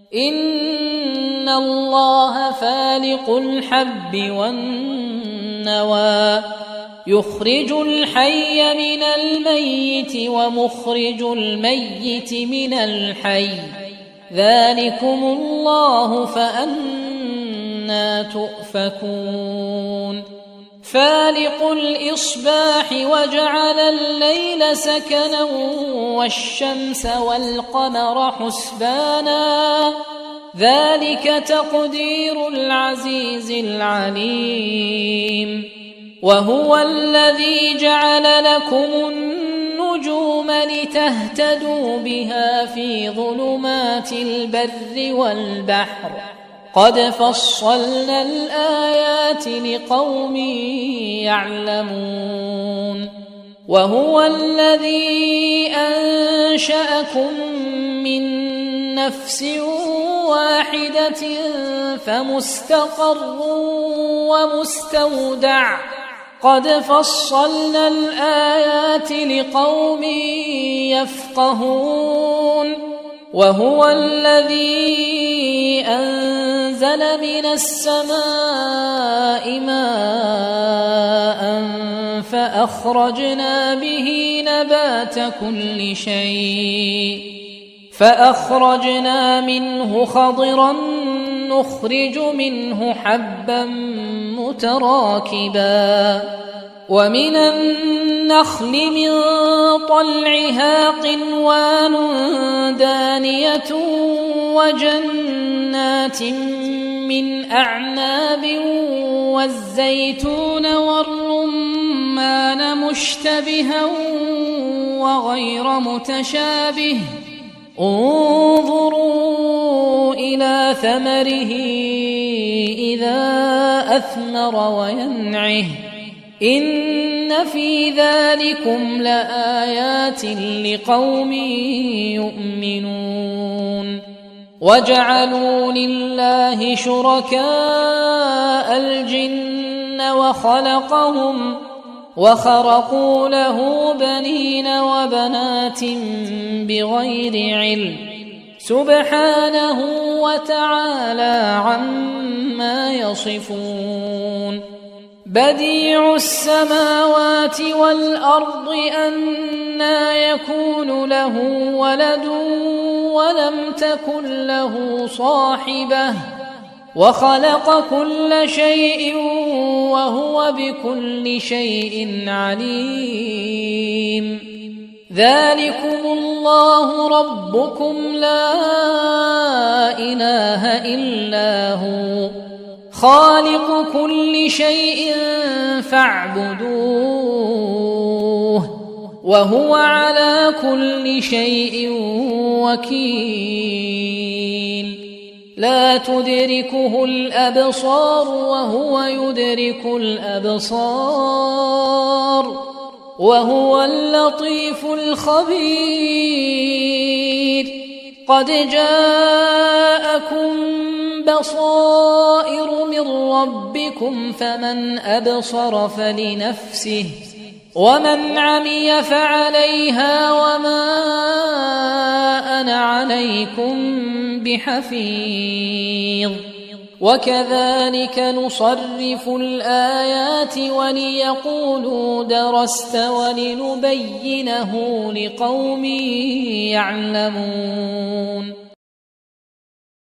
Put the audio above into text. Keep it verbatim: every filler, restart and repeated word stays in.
إن الله فالق الحب والنوى يخرج الحي من الميت ومخرج الميت من الحي ذلكم الله فأنى تؤفكون فالق الإصباح وجعل الليل سكنا والشمس والقمر حسبانا ذلك تقدير العزيز العليم وهو الذي جعل لكم النجوم لتهتدوا بها في ظلمات البر والبحر قد فصلنا الآيات لقوم يعلمون وهو الذي أنشأكم من نفس واحدة فمستقر ومستودع قد فصلنا الآيات لقوم يفقهون وهو الذي أنزل من السماء ماء فأخرجنا به نبات كل شيء فأخرجنا منه خضرا نخرج منه حبا متراكبا ومن النخل من طلعها قنوان دانية وجنات من أعناب والزيتون والرمان مشتبها وغير متشابه انظروا إلى ثمره إذا أثمر وينعه إن في ذلكم لآيات لقوم يؤمنون وجعلوا لله شركاء الجن وخلقهم وخرقوا له بنين وبنات بغير علم سبحانه وتعالى عما يصفون بديع السماوات والأرض أنى يكون له ولد ولم تكن له صاحبة وخلق كل شيء وهو بكل شيء عليم ذلكم الله ربكم لا إله إلا هو خالق كل شيء فاعبدوه وهو على كل شيء وكيل لا تدركه الأبصار وهو يدرك الأبصار وهو اللطيف الخبير قد جاءكم بصائر من ربكم فمن أبصر فلنفسه ومن عمي فعليها وما أنا عليكم بحفيظ وكذلك نصرف الآيات وليقولوا درست ولنبينه لقوم يعلمون